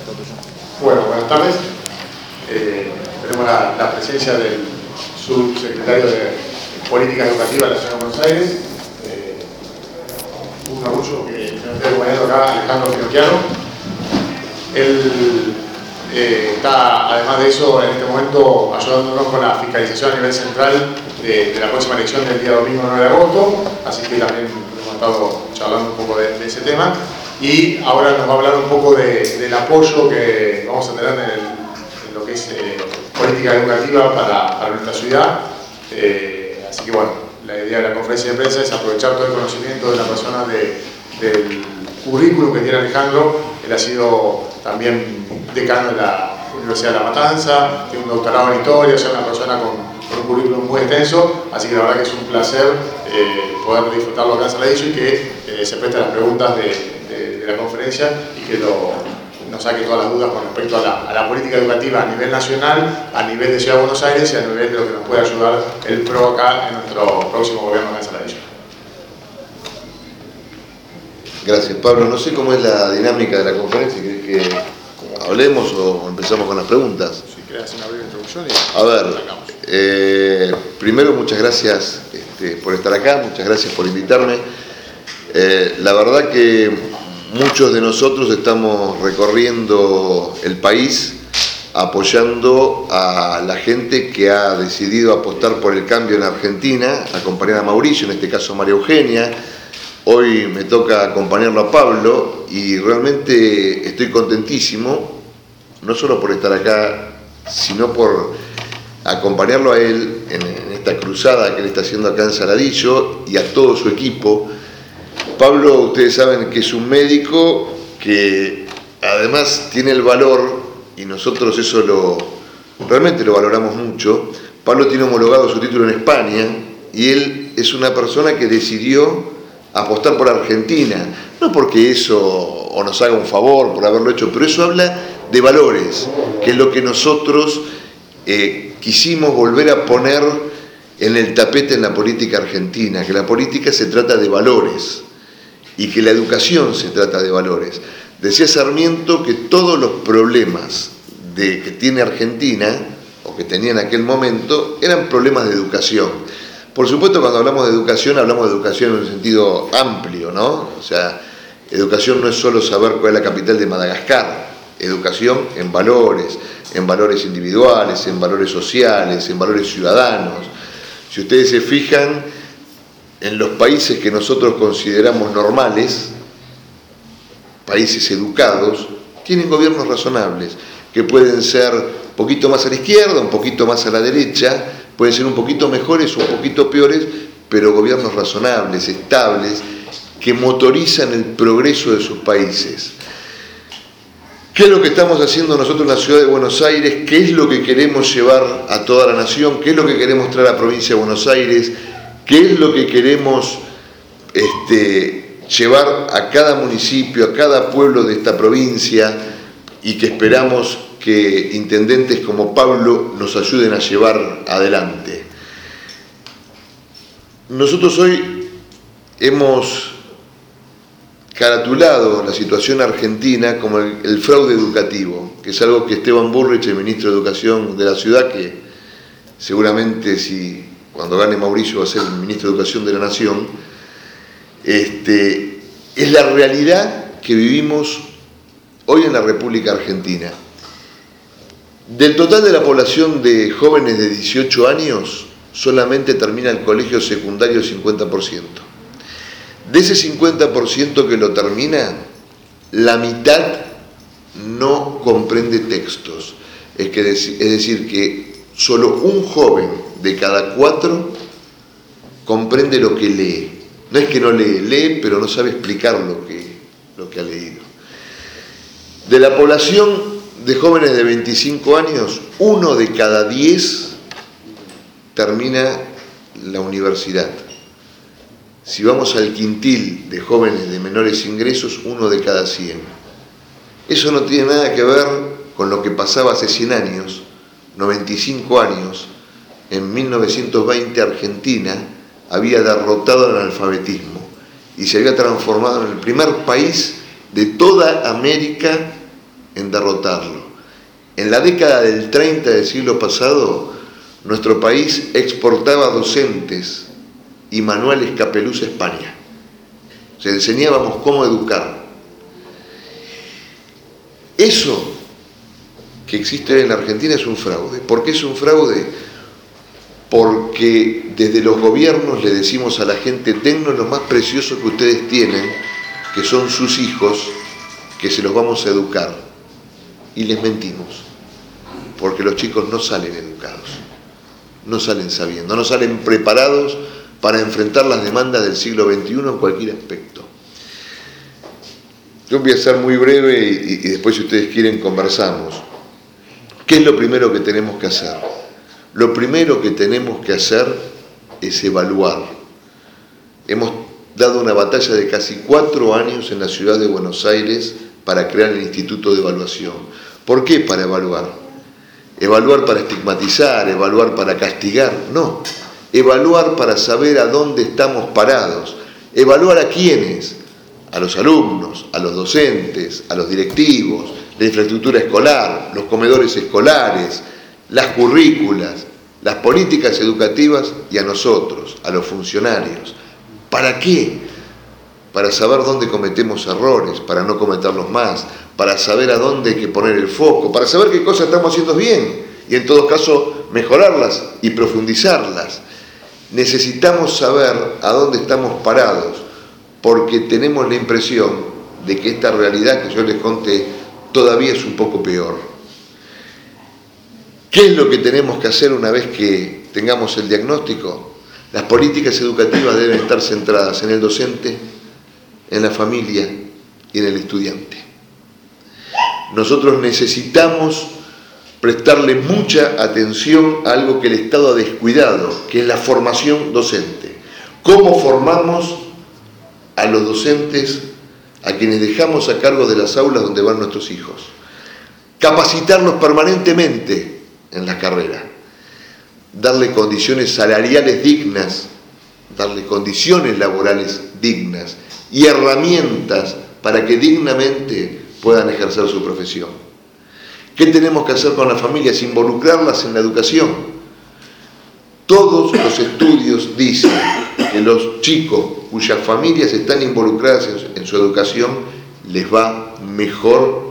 Bueno, buenas tardes. Tenemos la presencia del subsecretario de Política Educativa de la Ciudad de Buenos Aires. Un orgullo que nos esté acompañando acá Alejandro Finocchiaro. Él está, además de eso, en este momento ayudándonos con la fiscalización a nivel central de la próxima elección del día domingo 9 de agosto, así que también hemos estado charlando un poco de ese tema. Y ahora nos va a hablar un poco del apoyo que vamos a tener en lo que es política educativa para nuestra ciudad. Así que bueno, la idea de la conferencia de prensa es aprovechar todo el conocimiento de la persona del currículum que tiene Alejandro. Él ha sido también decano de la Universidad de La Matanza, tiene un doctorado en historia, o sea, una persona con un currículum muy extenso, así que la verdad que es un placer poder disfrutarlo acá en Saladillo y que se preste a las preguntas de la conferencia y que nos saque todas las dudas con respecto a la política educativa a nivel nacional, a nivel de Ciudad de Buenos Aires y a nivel de lo que nos puede ayudar el PRO acá en nuestro próximo gobierno acá en Saladillo. Gracias, Pablo. No sé cómo es la dinámica de la conferencia. ¿Querés que hablemos o empezamos con las preguntas? Si querés hacer una breve introducción y a ver, primero muchas gracias por estar acá, muchas gracias por invitarme. La verdad que muchos de nosotros estamos recorriendo el país apoyando a la gente que ha decidido apostar por el cambio en Argentina, acompañar a Mauricio, en este caso a María Eugenia. Hoy me toca acompañarlo a Pablo y realmente estoy contentísimo, no solo por estar acá, sino por acompañarlo a él en esta cruzada que él está haciendo acá en Saladillo y a todo su equipo. Pablo, ustedes saben que es un médico que además tiene el valor, y nosotros eso realmente lo valoramos mucho. Pablo tiene homologado su título en España y él es una persona que decidió apostar por Argentina, no porque eso o nos haga un favor por haberlo hecho, pero eso habla de valores, que es lo que nosotros quisimos volver a poner en el tapete en la política argentina, que la política se trata de valores y que la educación se trata de valores. Decía Sarmiento que todos los problemas que tiene Argentina, o que tenía en aquel momento, eran problemas de educación. Por supuesto, cuando hablamos de educación en un sentido amplio, ¿no? O sea, educación no es solo saber cuál es la capital de Madagascar, educación en valores individuales, en valores sociales, en valores ciudadanos. Si ustedes se fijan, en los países que nosotros consideramos normales, países educados, tienen gobiernos razonables, que pueden ser un poquito más a la izquierda, un poquito más a la derecha, pueden ser un poquito mejores o un poquito peores, pero gobiernos razonables, estables, que motorizan el progreso de sus países. ¿Qué es lo que estamos haciendo nosotros en la ciudad de Buenos Aires? ¿Qué es lo que queremos llevar a toda la nación? ¿Qué es lo que queremos traer a la provincia de Buenos Aires? ¿Qué es lo que queremos llevar a cada municipio, a cada pueblo de esta provincia y que esperamos que intendentes como Pablo nos ayuden a llevar adelante? Nosotros hoy hemos caratulado la situación argentina como el fraude educativo, que es algo que Esteban Bullrich, el ministro de Educación de la ciudad, que seguramente cuando gane Mauricio va a ser el ministro de Educación de la Nación, es la realidad que vivimos hoy en la República Argentina. Del total de la población de jóvenes de 18 años, solamente termina el colegio secundario el 50%. De ese 50% que lo termina, la mitad no comprende textos. Es decir, que solo un joven de cada 4 comprende lo que lee. No es que no lee, pero no sabe explicar lo que ha leído. De la población de jóvenes de 25 años, 1 de cada 10 termina la universidad. Si vamos al quintil de jóvenes de menores ingresos, 1 de cada 100. Eso no tiene nada que ver con lo que pasaba hace 100 años, 95 años. En 1920 Argentina había derrotado el analfabetismo y se había transformado en el primer país de toda América en derrotarlo. En la década del 30 del siglo pasado, nuestro país exportaba docentes y manuales Capeluz a España. O sea, enseñábamos cómo educar. Eso que existe hoy en la Argentina es un fraude. ¿Por qué es un fraude? Porque desde los gobiernos le decimos a la gente: dennos lo más precioso que ustedes tienen, que son sus hijos, que se los vamos a educar. Y les mentimos, porque los chicos no salen educados, no salen sabiendo, no salen preparados para enfrentar las demandas del siglo XXI en cualquier aspecto. Yo voy a ser muy breve y después, si ustedes quieren, conversamos. ¿Qué es lo primero que tenemos que hacer? Lo primero que tenemos que hacer es evaluar. Hemos dado una batalla de casi 4 años en la ciudad de Buenos Aires para crear el Instituto de Evaluación. ¿Por qué para evaluar? ¿Evaluar para estigmatizar? ¿Evaluar para castigar? No. Evaluar para saber a dónde estamos parados. ¿Evaluar a quiénes? A los alumnos, a los docentes, a los directivos, la infraestructura escolar, los comedores escolares, las currículas, las políticas educativas y a nosotros, a los funcionarios. ¿Para qué? Para saber dónde cometemos errores, para no cometerlos más, para saber a dónde hay que poner el foco, para saber qué cosas estamos haciendo bien y en todo caso mejorarlas y profundizarlas. Necesitamos saber a dónde estamos parados, porque tenemos la impresión de que esta realidad que yo les conté todavía es un poco peor. ¿Qué es lo que tenemos que hacer una vez que tengamos el diagnóstico? Las políticas educativas deben estar centradas en el docente, en la familia y en el estudiante. Nosotros necesitamos prestarle mucha atención a algo que el Estado ha descuidado, que es la formación docente. ¿Cómo formamos a los docentes, a quienes dejamos a cargo de las aulas donde van nuestros hijos? Capacitarlos permanentemente en la carrera, darle condiciones salariales dignas, darle condiciones laborales dignas y herramientas para que dignamente puedan ejercer su profesión. ¿Qué tenemos que hacer con las familias? Involucrarlas en la educación. Todos los estudios dicen que los chicos cuyas familias están involucradas en su educación les va mejor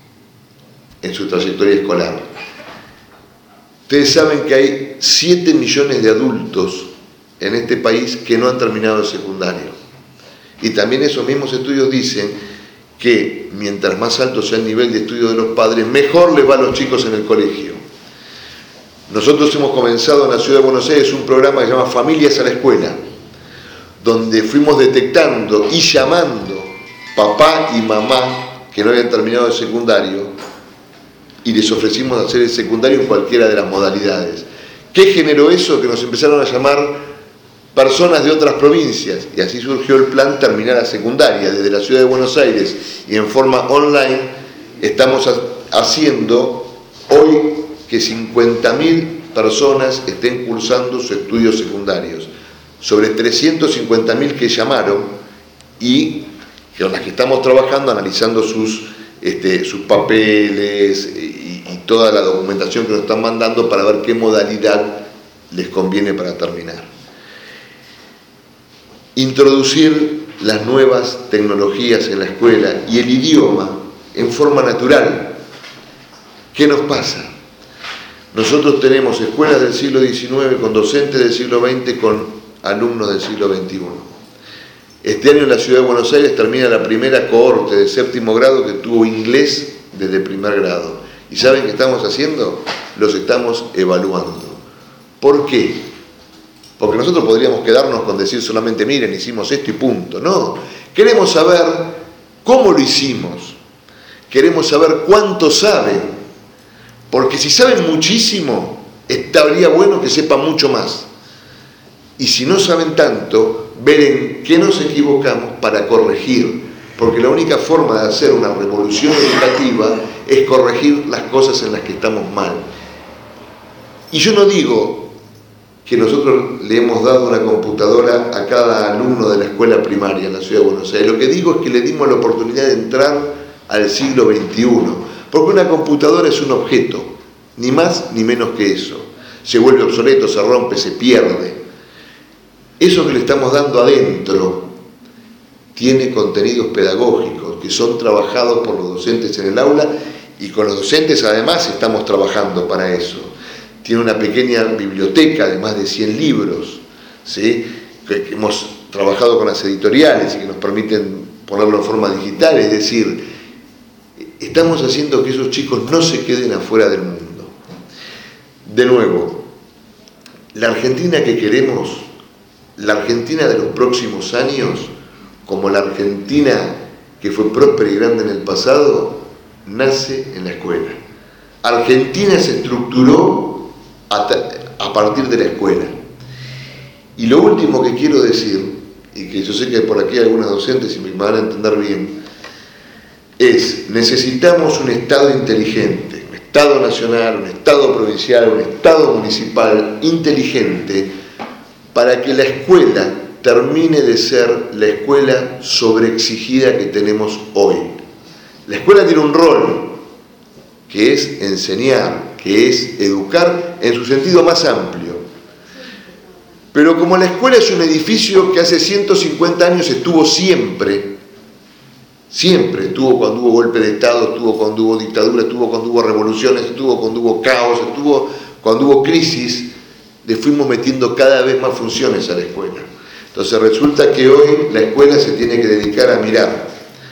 en su trayectoria escolar. Ustedes saben que hay 7 millones de adultos en este país que no han terminado el secundario. Y también esos mismos estudios dicen que mientras más alto sea el nivel de estudio de los padres, mejor les va a los chicos en el colegio. Nosotros hemos comenzado en la ciudad de Buenos Aires un programa que se llama Familias a la Escuela, donde fuimos detectando y llamando papá y mamá que no habían terminado el secundario y les ofrecimos hacer el secundario en cualquiera de las modalidades. ¿Qué generó eso? Que nos empezaron a llamar personas de otras provincias y así surgió el plan Terminar la Secundaria. Desde la ciudad de Buenos Aires y en forma online estamos haciendo hoy que 50.000 personas estén cursando sus estudios secundarios, sobre 350.000 que llamaron y con las que estamos trabajando analizando sus papeles y toda la documentación que nos están mandando para ver qué modalidad les conviene para terminar. Introducir las nuevas tecnologías en la escuela y el idioma en forma natural. ¿Qué nos pasa? Nosotros tenemos escuelas del siglo XIX con docentes del siglo XX con alumnos del siglo XXI. Este año en la ciudad de Buenos Aires termina la primera cohorte de 7º grado que tuvo inglés desde primer grado. ¿Y saben qué estamos haciendo? Los estamos evaluando. ¿Por qué? Porque nosotros podríamos quedarnos con decir solamente, miren, hicimos esto y punto. No, queremos saber cómo lo hicimos. Queremos saber cuánto saben. Porque si saben muchísimo, estaría bueno que sepan mucho más. Y si no saben tanto, ver en qué nos equivocamos para corregir. Porque la única forma de hacer una revolución educativa es corregir las cosas en las que estamos mal. Y yo no digo que nosotros le hemos dado una computadora a cada alumno de la escuela primaria en la ciudad de Buenos Aires. Lo que digo es que le dimos la oportunidad de entrar al siglo XXI, porque una computadora es un objeto, ni más ni menos que eso. Se vuelve obsoleto, se rompe, se pierde. Eso que le estamos dando adentro tiene contenidos pedagógicos que son trabajados por los docentes en el aula, y con los docentes además estamos trabajando para eso. Tiene una pequeña biblioteca de más de 100 libros, ¿sí? que hemos trabajado con las editoriales y que nos permiten ponerlo en forma digital, es decir, estamos haciendo que esos chicos no se queden afuera del mundo. De nuevo, la Argentina que queremos, la Argentina de los próximos años, como la Argentina que fue próspera y grande en el pasado, nace en la escuela. Argentina se estructuró a partir de la escuela. Y lo último que quiero decir, y que yo sé que por aquí hay algunos docentes y me van a entender bien, es: necesitamos un Estado inteligente, un Estado nacional, un Estado provincial, un Estado municipal inteligente, para que la escuela termine de ser la escuela sobreexigida que tenemos hoy. La escuela tiene un rol, que es enseñar, que es educar en su sentido más amplio. Pero como la escuela es un edificio que hace 150 años estuvo siempre estuvo cuando hubo golpe de Estado, estuvo cuando hubo dictadura, estuvo cuando hubo revoluciones, estuvo cuando hubo caos, estuvo cuando hubo crisis, le fuimos metiendo cada vez más funciones a la escuela. Entonces resulta que hoy la escuela se tiene que dedicar a mirar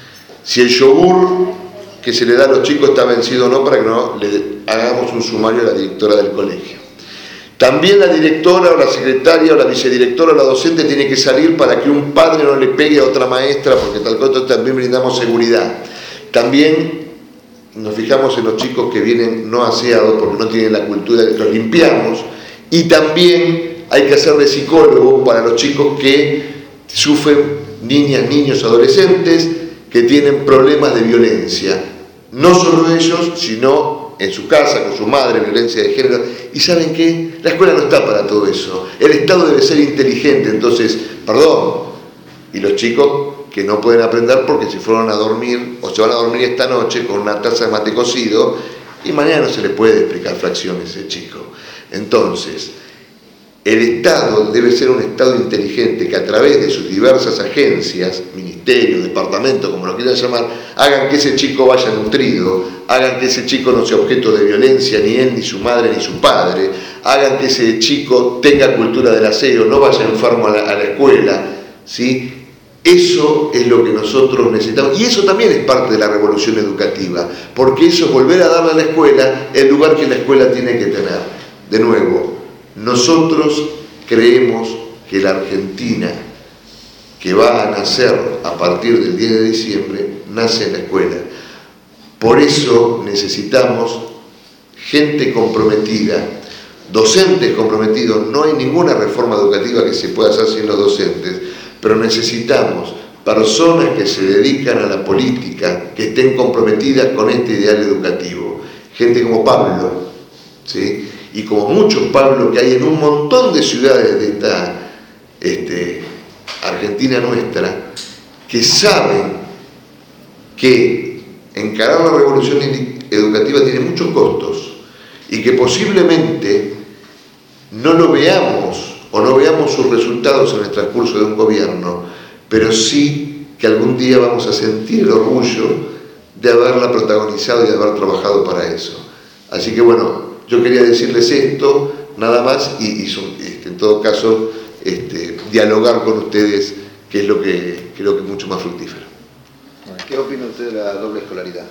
si el yogur que se le da a los chicos está vencido o no, para que no le hagamos un sumario a la directora del colegio. También la directora o la secretaria o la vicedirectora o la docente tiene que salir para que un padre no le pegue a otra maestra, porque tal cosa también brindamos seguridad. También nos fijamos en los chicos que vienen no aseados porque no tienen la cultura, los limpiamos. Y también hay que hacer de psicólogo para los chicos que sufren, niñas, niños, adolescentes, que tienen problemas de violencia. No solo ellos, sino en su casa, con su madre, violencia de género. ¿Y saben qué? La escuela no está para todo eso. El Estado debe ser inteligente, entonces, perdón. Y los chicos que no pueden aprender porque se fueron a dormir, o se van a dormir esta noche con una taza de mate cocido, y mañana no se les puede explicar fracciones a ese chico. Entonces, el Estado debe ser un Estado inteligente que a través de sus diversas agencias, ministerios, departamentos, como lo quieran llamar, hagan que ese chico vaya nutrido, hagan que ese chico no sea objeto de violencia, ni él, ni su madre, ni su padre, hagan que ese chico tenga cultura del aseo, no vaya enfermo a la escuela, ¿sí? Eso es lo que nosotros necesitamos, y eso también es parte de la revolución educativa, porque eso es volver a darle a la escuela el lugar que la escuela tiene que tener. De nuevo, nosotros creemos que la Argentina que va a nacer a partir del 10 de diciembre nace en la escuela. Por eso necesitamos gente comprometida, docentes comprometidos. No hay ninguna reforma educativa que se pueda hacer sin los docentes, pero necesitamos personas que se dedican a la política, que estén comprometidas con este ideal educativo. Gente como Pablo, ¿sí? Y como muchos Pablo que hay en un montón de ciudades de esta Argentina nuestra, que saben que encarar la revolución educativa tiene muchos costos y que posiblemente no lo veamos o no veamos sus resultados en el transcurso de un gobierno, pero sí que algún día vamos a sentir el orgullo de haberla protagonizado y de haber trabajado para eso. Así que bueno, yo quería decirles esto, nada más, y en todo caso, dialogar con ustedes, que es lo que creo que es mucho más fructífero. ¿Qué opina usted de la doble escolaridad?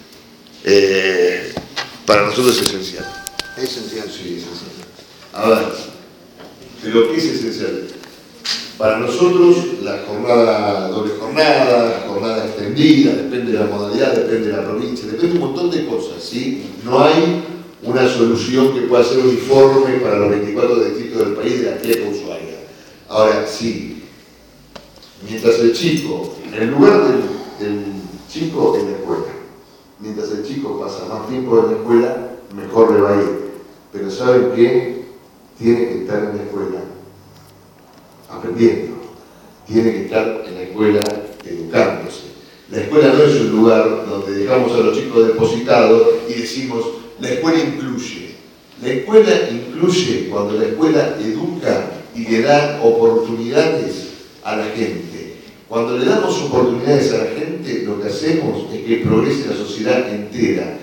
Para nosotros es esencial. ¿Es esencial? Sí, es esencial. A ver, ¿pero qué es esencial? Para nosotros la jornada, doble jornada, jornada extendida, depende de la modalidad, depende de la provincia, depende de un montón de cosas, ¿sí? No hay una solución que pueda ser uniforme para los 24 distritos del país de la tierra Ushuaia. Ahora, sí, mientras el chico, en el lugar del chico en la escuela, mientras el chico pasa más tiempo en la escuela, mejor le va a ir. Pero ¿saben qué? Tiene que estar en la escuela aprendiendo, tiene que estar en la escuela educándose. La escuela no es un lugar donde dejamos a los chicos depositados y decimos, la escuela incluye. La escuela incluye cuando la escuela educa y le da oportunidades a la gente. Cuando le damos oportunidades a la gente, lo que hacemos es que progrese la sociedad entera.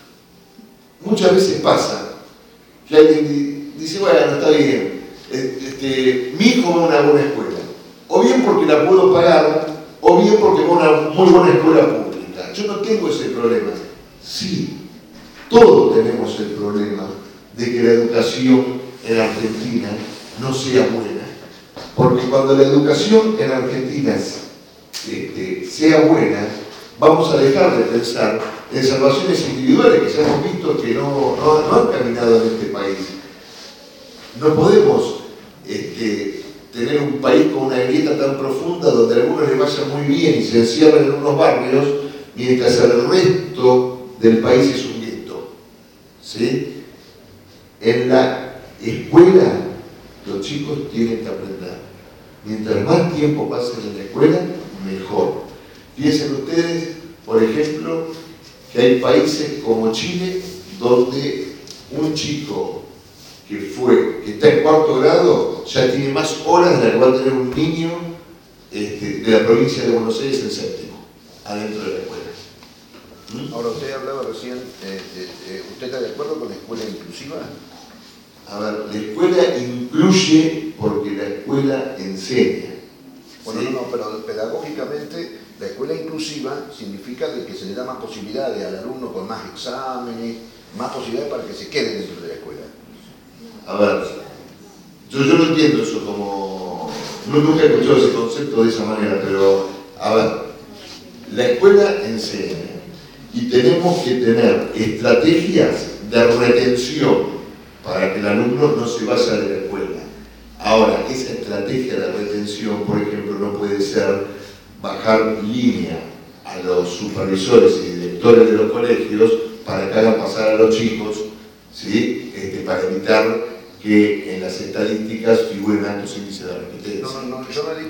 Muchas veces pasa que alguien dice, bueno, está bien, mi hijo va a una buena escuela, o bien porque la puedo pagar, o bien porque va a una muy buena escuela pública. Yo no tengo ese problema. Sí, todos tenemos el problema de que la educación en Argentina no sea buena. Porque cuando la educación en Argentina sea buena, vamos a dejar de pensar en salvaciones individuales que ya hemos visto que no han caminado en este país. No podemos tener un país con una grieta tan profunda donde a algunos les vaya muy bien y se encierren en unos barrios, mientras el resto del país es un gueto. ¿Sí? En la escuela, los chicos tienen que aprender. Mientras más tiempo pasen en la escuela, mejor. Piensen ustedes, por ejemplo, que hay países como Chile, donde un chico que está en 4º grado ya tiene más horas de las que va a tener un niño de la provincia de Buenos Aires en 7º, adentro de la escuela. Ahora, usted hablaba recién, ¿usted está de acuerdo con la escuela inclusiva? A ver, la escuela incluye porque la escuela enseña. Bueno, ¿sí? no, pero pedagógicamente la escuela inclusiva significa de que se le da más posibilidades al alumno con más exámenes, más posibilidades para que se quede dentro de la escuela. A ver, yo no entiendo eso como... nunca he escuchado ese concepto de esa manera, pero a ver, la escuela enseña y tenemos que tener estrategias de retención para que el alumno no se vaya de la escuela. Ahora, esa estrategia de retención, por ejemplo, no puede ser bajar línea a los supervisores y directores de los colegios para que hagan pasar a los chicos, ¿sí? Para evitar que en las estadísticas figuren altos índices de repitencia. No, yo no he